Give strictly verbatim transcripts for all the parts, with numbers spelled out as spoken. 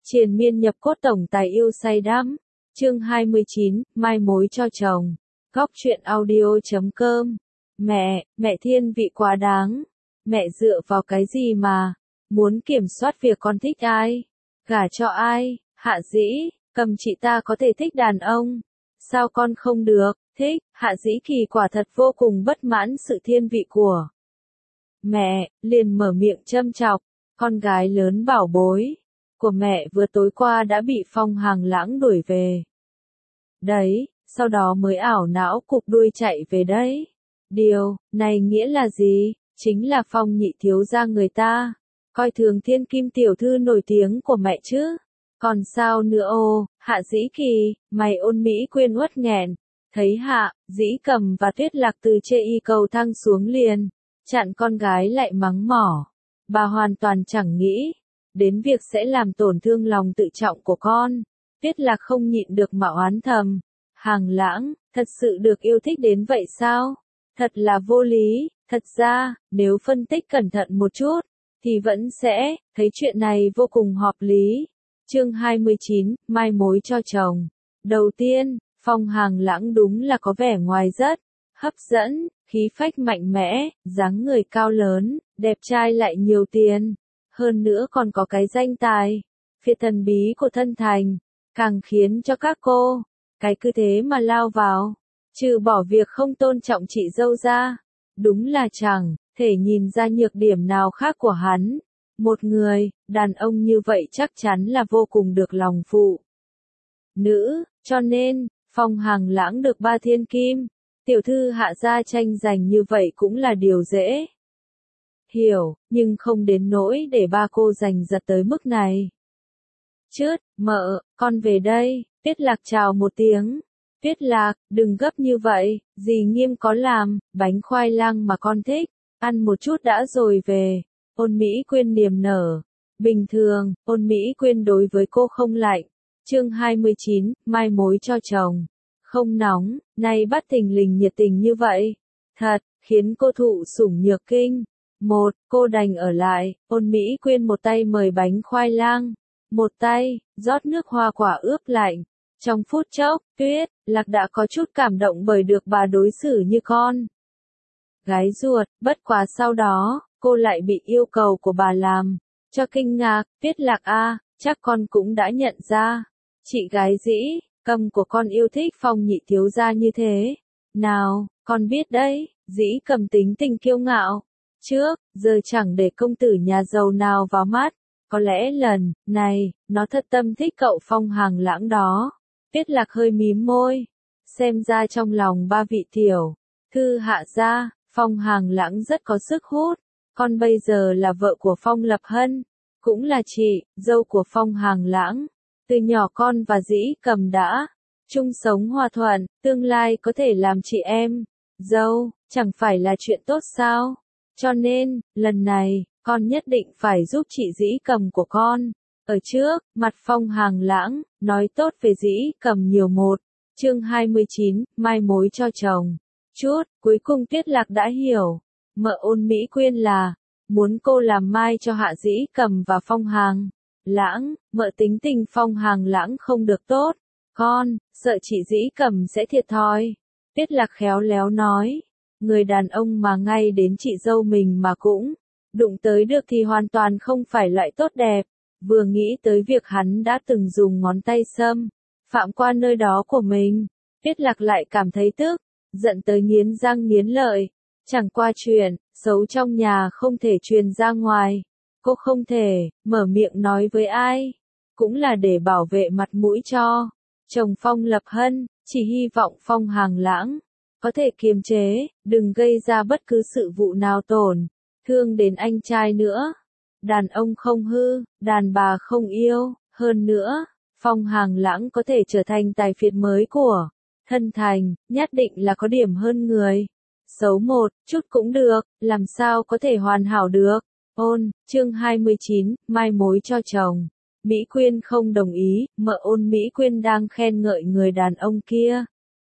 Triền miên nhập cốt tổng tài yêu say đắm. Chương hai mươi chín, mai mối cho chồng. Góc truyện audio chấm com. Mẹ, mẹ thiên vị quá đáng. Mẹ dựa vào cái gì mà muốn kiểm soát việc con thích ai, gả cho ai? Hạ Dĩ, Cầm chị ta có thể thích đàn ông, sao con không được? Thích. Hạ Dĩ Kỳ quả thật vô cùng bất mãn sự thiên vị của mẹ, liền mở miệng châm chọc. Con gái lớn bảo bối của mẹ vừa tối qua đã bị Phong Hàng Lãng đuổi về đấy, sau đó mới ảo não cụp đuôi chạy về đấy. Điều này nghĩa là gì? Chính là Phong nhị thiếu gia người ta coi thường thiên kim tiểu thư nổi tiếng của mẹ chứ. Còn sao nữa? Ô, Hạ Dĩ Kỳ, mày Ôn Mỹ Quyên uất nghẹn. Thấy Hạ Dĩ Cầm và Tuyết Lạc từ chê y cầu thang xuống liền chặn con gái lại mắng mỏ. Bà hoàn toàn chẳng nghĩ đến việc sẽ làm tổn thương lòng tự trọng của con. Tuyết Lạc không nhịn được mà oán thầm. Hàng Lãng, thật sự được yêu thích đến vậy sao? Thật là vô lý. Thật ra, nếu phân tích cẩn thận một chút, thì vẫn sẽ thấy chuyện này vô cùng hợp lý. Chương hai mươi chín, mai mối cho chồng. Đầu tiên, Phong Hàng Lãng đúng là có vẻ ngoài rất hấp dẫn, khí phách mạnh mẽ, dáng người cao lớn, đẹp trai lại nhiều tiền. Hơn nữa còn có cái danh tài phiệt thần bí của thân thành, càng khiến cho các cô cái cứ thế mà lao vào. Trừ bỏ việc không tôn trọng chị dâu ra, đúng là chẳng thể nhìn ra nhược điểm nào khác của hắn. Một người đàn ông như vậy chắc chắn là vô cùng được lòng phụ nữ, cho nên Phong Hàng Lãng được ba thiên kim tiểu thư Hạ gia tranh giành như vậy cũng là điều dễ hiểu, nhưng không đến nỗi để ba cô giành giật tới mức này. Chớt, mợ, con về đây. Tuyết Lạc chào một tiếng. Tuyết Lạc, đừng gấp như vậy, dì Nghiêm có làm bánh khoai lang mà con thích, ăn một chút đã rồi về. Ôn Mỹ Quyên niềm nở. Bình thường, Ôn Mỹ Quyên đối với cô không lạnh. Chương hai mươi chín, mai mối cho chồng. Không nóng, nay bắt thình lình nhiệt tình như vậy. Thật, khiến cô thụ sủng nhược kinh. Một, cô đành ở lại. Ôn Mỹ Quyên một tay mời bánh khoai lang, một tay rót nước hoa quả ướp lạnh. Trong phút chốc, Tuyết Lạc đã có chút cảm động bởi được bà đối xử như con gái ruột, bất quá sau đó, cô lại bị yêu cầu của bà làm cho kinh ngạc. Tuyết Lạc a, chắc con cũng đã nhận ra, chị gái Dĩ Cầm của con yêu thích Phong nhị thiếu gia như thế nào? Con biết đấy, Dĩ Cầm tính tình kiêu ngạo trước giờ chẳng để công tử nhà giàu nào vào mắt, có lẽ lần này nó thật tâm thích cậu Phong Hàng Lãng đó. Tuyết Lạc hơi mím môi, xem ra trong lòng ba vị tiểu thư Hạ gia, Phong Hàng Lãng rất có sức hút. Con bây giờ là vợ của Phong Lập Hân, cũng là chị dâu của Phong Hàng Lãng. Từ nhỏ con và Dĩ Cầm đã chung sống hòa thuận, tương lai có thể làm chị em dâu, chẳng phải là chuyện tốt sao? Cho nên, lần này, con nhất định phải giúp chị Dĩ Cầm của con. Ở trước mặt Phong Hàng Lãng, nói tốt về Dĩ Cầm nhiều một. Chương hai mươi chín, mai mối cho chồng. Chút, cuối cùng Tuyết Lạc đã hiểu. Mợ Ôn Mỹ Quyên là muốn cô làm mai cho Hạ Dĩ Cầm và Phong Hàng Lãng. Mợ tính tình Phong Hàng Lãng không được tốt, con sợ chị Dĩ Cầm sẽ thiệt thòi. Tuyết Lạc khéo léo nói, người đàn ông mà ngay đến chị dâu mình mà cũng đụng tới được thì hoàn toàn không phải loại tốt đẹp. Vừa nghĩ tới việc hắn đã từng dùng ngón tay xâm phạm qua nơi đó của mình, Tuyết Lạc lại cảm thấy tức giận tới nghiến răng nghiến lợi. Chẳng qua chuyện xấu trong nhà không thể truyền ra ngoài, cô không thể mở miệng nói với ai, cũng là để bảo vệ mặt mũi cho chồng Phong Lập Hân. Chỉ hy vọng Phong Hàng Lãng có thể kiềm chế, đừng gây ra bất cứ sự vụ nào tổn thương đến anh trai nữa. Đàn ông không hư, đàn bà không yêu. Hơn nữa, Phong Hàng Lãng có thể trở thành tài phiệt mới của thân thành, nhất định là có điểm hơn người xấu một chút cũng được, làm sao có thể hoàn hảo được. Ôn, chương hai mươi chín, mai mối cho chồng. Mỹ Quyên không đồng ý, mợ Ôn Mỹ Quyên đang khen ngợi người đàn ông kia.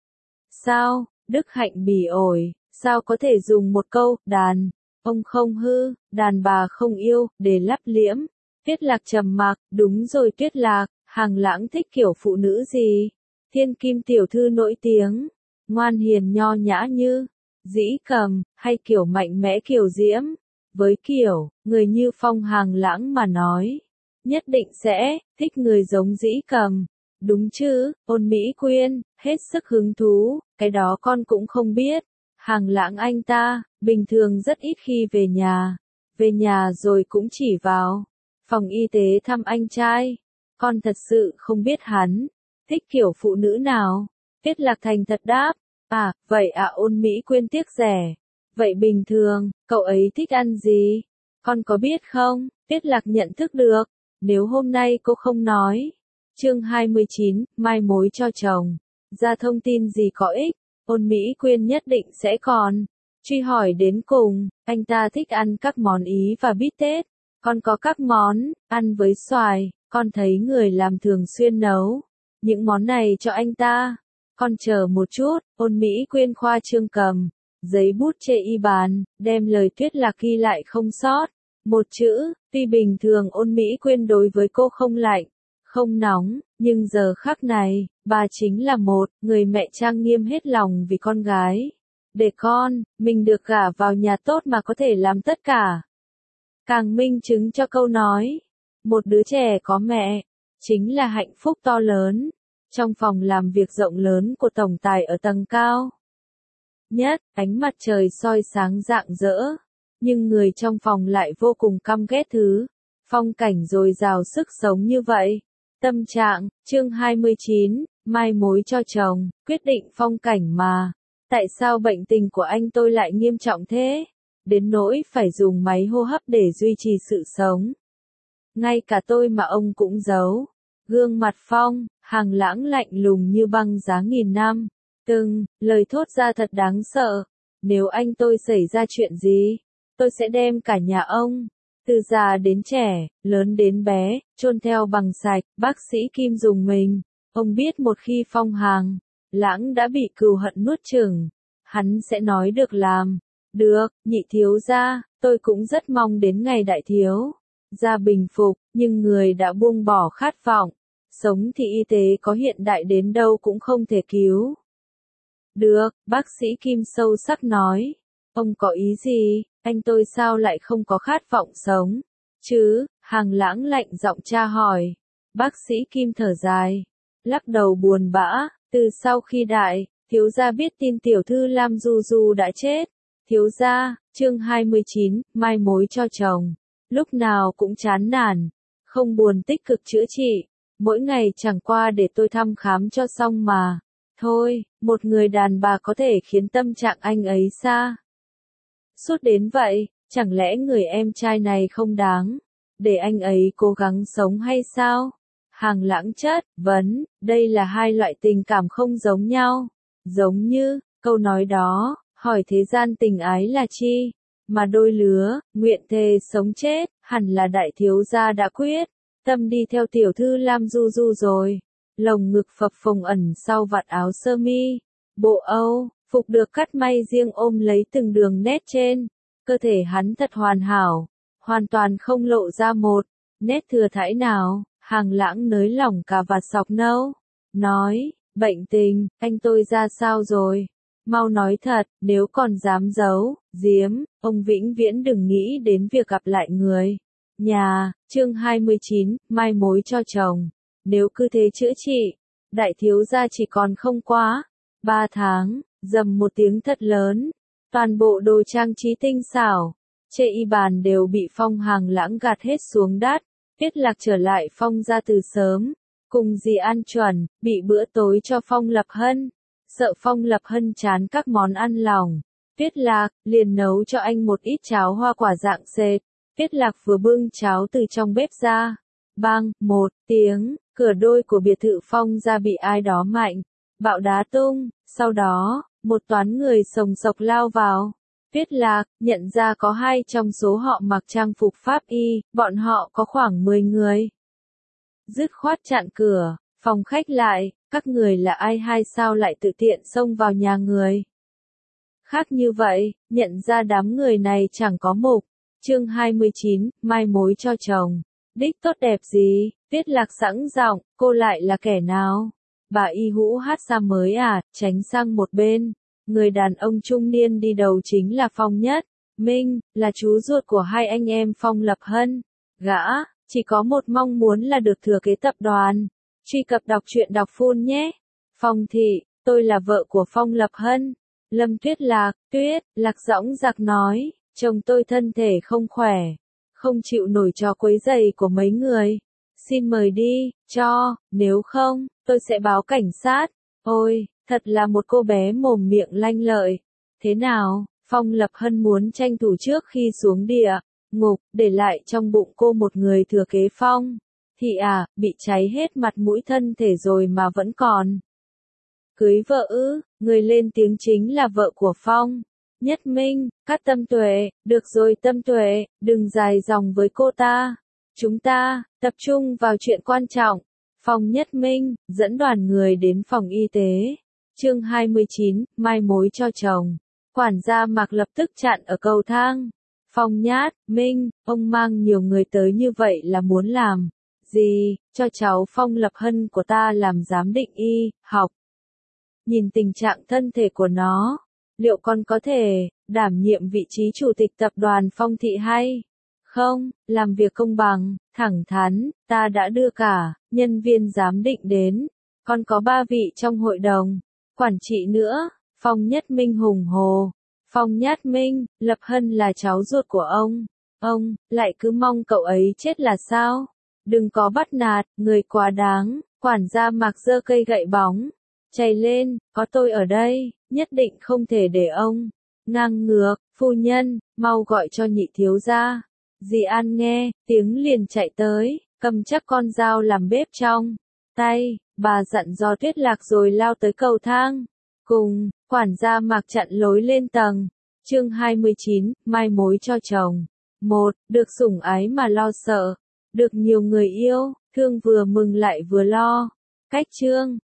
Sao, đức hạnh bỉ ổi, sao có thể dùng một câu, đàn ông không hư, đàn bà không yêu, để lấp liễm Tuyết Lạc trầm mặc, đúng rồi Tuyết Lạc, Hàng Lãng thích kiểu phụ nữ gì? Thiên kim tiểu thư nổi tiếng, ngoan hiền nho nhã như Dĩ Cầm, hay kiểu mạnh mẽ kiều diễm? Với kiểu, người như Phong Hàng Lãng mà nói, nhất định sẽ thích người giống Dĩ Cầm. Đúng chứ, Ôn Mỹ Quyên, hết sức hứng thú, cái đó con cũng không biết. Hàng Lãng anh ta, bình thường rất ít khi về nhà. Về nhà rồi cũng chỉ vào phòng y tế thăm anh trai. Con thật sự không biết hắn thích kiểu phụ nữ nào. Tuyết Lạc thành thật đáp. À, vậy à Ôn Mỹ Quyên tiếc rẻ. Vậy bình thường, cậu ấy thích ăn gì? Con có biết không? Tuyết Lạc nhận thức được. Nếu hôm nay cô không nói. Chương hai mươi chín, mai mối cho chồng. Ra thông tin gì có ích, Ôn Mỹ Quyên nhất định sẽ còn truy hỏi đến cùng. Anh ta thích ăn các món Ý và bít tết. Con có các món ăn với xoài, con thấy người làm thường xuyên nấu những món này cho anh ta. Con chờ một chút, Ôn Mỹ Quyên khoa trương cầm giấy bút chê y bàn, đem lời Tuyết Lạc ghi lại không sót một chữ. Tuy bình thường Ôn Mỹ Quyên đối với cô không lạnh, không nóng, nhưng giờ khắc này, bà chính là một người mẹ trang nghiêm hết lòng vì con gái. Để con, mình được gả vào nhà tốt mà có thể làm tất cả. Càng minh chứng cho câu nói, một đứa trẻ có mẹ, chính là hạnh phúc to lớn. Trong phòng làm việc rộng lớn của tổng tài ở tầng cao nhất, ánh mặt trời soi sáng rạng rỡ, nhưng người trong phòng lại vô cùng căm ghét thứ phong cảnh dồi dào sức sống như vậy. Tâm trạng, chương hai mươi chín, mai mối cho chồng, quyết định phong cảnh mà. Tại sao bệnh tình của anh tôi lại nghiêm trọng thế? Đến nỗi phải dùng máy hô hấp để duy trì sự sống. Ngay cả tôi mà ông cũng giấu. Gương mặt Phong, Hàng Lãng lạnh lùng như băng giá nghìn năm. Từng lời thốt ra thật đáng sợ. Nếu anh tôi xảy ra chuyện gì, tôi sẽ đem cả nhà ông, từ già đến trẻ, lớn đến bé, chôn theo bằng sạch. Bác sĩ Kim dùng mình. Ông biết một khi Phong Hàng Lãng đã bị cừu hận nuốt chửng, hắn sẽ nói được làm được. Nhị thiếu gia, tôi cũng rất mong đến ngày đại thiếu gia bình phục, nhưng người đã buông bỏ khát vọng sống thì y tế có hiện đại đến đâu cũng không thể cứu được. Bác sĩ Kim sâu sắc nói. Ông có ý gì? Anh tôi sao lại không có khát vọng sống chứ? Hàng Lãng lạnh giọng tra hỏi. Bác sĩ Kim thở dài, lắc đầu buồn bã. Từ sau khi đại thiếu gia biết tin tiểu thư Lam Du Du đã chết, thiếu gia, chương hai mươi chín, mai mối cho chồng, lúc nào cũng chán nản, không buồn tích cực chữa trị, mỗi ngày chẳng qua để tôi thăm khám cho xong mà. Thôi, một người đàn bà có thể khiến tâm trạng anh ấy xa suốt đến vậy, chẳng lẽ người em trai này không đáng để anh ấy cố gắng sống hay sao? Hàng Lãng chất vấn, đây là hai loại tình cảm không giống nhau. Giống như, câu nói đó, hỏi thế gian tình ái là chi? Mà đôi lứa, nguyện thề sống chết, hẳn là đại thiếu gia đã quyết tâm đi theo tiểu thư Lam Du Du rồi. Lồng ngực phập phồng ẩn sau vạt áo sơ mi, bộ Âu phục được cắt may riêng ôm lấy từng đường nét trên cơ thể hắn thật hoàn hảo, hoàn toàn không lộ ra một nét thừa thãi nào. Hàng Lãng nới lỏng cả vạt sọc nâu, nói, bệnh tình, anh tôi ra sao rồi? Mau nói thật, nếu còn dám giấu, giếm, ông vĩnh viễn đừng nghĩ đến việc gặp lại người nhà. Chương hai mươi chín, mai mối cho chồng. Nếu cứ thế chữa trị, đại thiếu gia chỉ còn không quá ba tháng. Dầm một tiếng thật lớn, toàn bộ đồ trang trí tinh xảo chê y bàn đều bị Phong Hàng Lãng gạt hết xuống đất. Tuyết Lạc trở lại Phong ra từ sớm, cùng dì An chuẩn, bị bữa tối cho Phong Lập Hân. Sợ Phong Lập Hân chán các món ăn lỏng, Tuyết Lạc liền nấu cho anh một ít cháo hoa quả dạng sệt. Tuyết Lạc vừa bưng cháo từ trong bếp ra, bang, một tiếng, cửa đôi của biệt thự Phong ra bị ai đó mạnh bạo đá tung, sau đó, một toán người sồng sộc lao vào. Tuyết Lạc nhận ra có hai trong số họ mặc trang phục pháp y, bọn họ có khoảng mười người. Dứt khoát chặn cửa phòng khách lại, các người là ai hay sao lại tự tiện xông vào nhà người khác như vậy? Nhận ra đám người này chẳng có mục. Chương hai mươi chín, mai mối cho chồng. Đích tốt đẹp gì? Tiết Lạc sẵn giọng, cô lại là kẻ nào? Bà Y Hũ hát ra mới à, tránh sang một bên. Người đàn ông trung niên đi đầu chính là Phong Nhất Minh, là chú ruột của hai anh em Phong Lập Hân. Gã, chỉ có một mong muốn là được thừa kế tập đoàn. Truy cập đọc truyện đọc phun nhé. Phong thị, tôi là vợ của Phong Lập Hân. Lâm Tuyết Lạc, Tuyết, Lạc dõng dạc nói, chồng tôi thân thể không khỏe, không chịu nổi trò quấy rầy của mấy người. Xin mời đi, cho, nếu không, tôi sẽ báo cảnh sát. Ôi, thật là một cô bé mồm miệng lanh lợi. Thế nào, Phong Lập Hân muốn tranh thủ trước khi xuống địa ngục, để lại trong bụng cô một người thừa kế Phong thị à, bị cháy hết mặt mũi thân thể rồi mà vẫn còn cưới vợ ư? Người lên tiếng chính là vợ của Phong Nhất Minh, Cát Tâm Tuệ. Được rồi Tâm Tuệ, đừng dài dòng với cô ta. Chúng ta, tập trung vào chuyện quan trọng. Phong Nhất Minh, dẫn đoàn người đến phòng y tế. Chương hai mươi chín, mai mối cho chồng. Quản gia Mạc lập tức chặn ở cầu thang. Phong Nhát, Minh, ông mang nhiều người tới như vậy là muốn làm gì? Cho cháu Phong Lập Hân của ta làm giám định y học. Nhìn tình trạng thân thể của nó, liệu con có thể đảm nhiệm vị trí chủ tịch tập đoàn Phong thị hay không? Làm việc công bằng, thẳng thắn, ta đã đưa cả nhân viên giám định đến, còn có ba vị trong hội đồng quản trị nữa. Phong Nhất Minh hùng hồ. Phong Nhát Minh, Lập Hân là cháu ruột của ông, ông lại cứ mong cậu ấy chết là sao? Đừng có bắt nạt người quá đáng. Quản gia Mạc giơ cây gậy bóng chạy lên, có tôi ở đây, nhất định không thể để ông ngang ngược. Phu nhân, mau gọi cho nhị thiếu gia. Dì An nghe tiếng liền chạy tới, cầm chắc con dao làm bếp trong tay, bà dặn dò Tuyết Lạc rồi lao tới cầu thang. Cùng, quản gia Mạc chặn lối lên tầng. Chương hai mươi chín, mai mối cho chồng. Một, được sủng ái mà lo sợ, được nhiều người yêu, thương vừa mừng lại vừa lo. Cách chương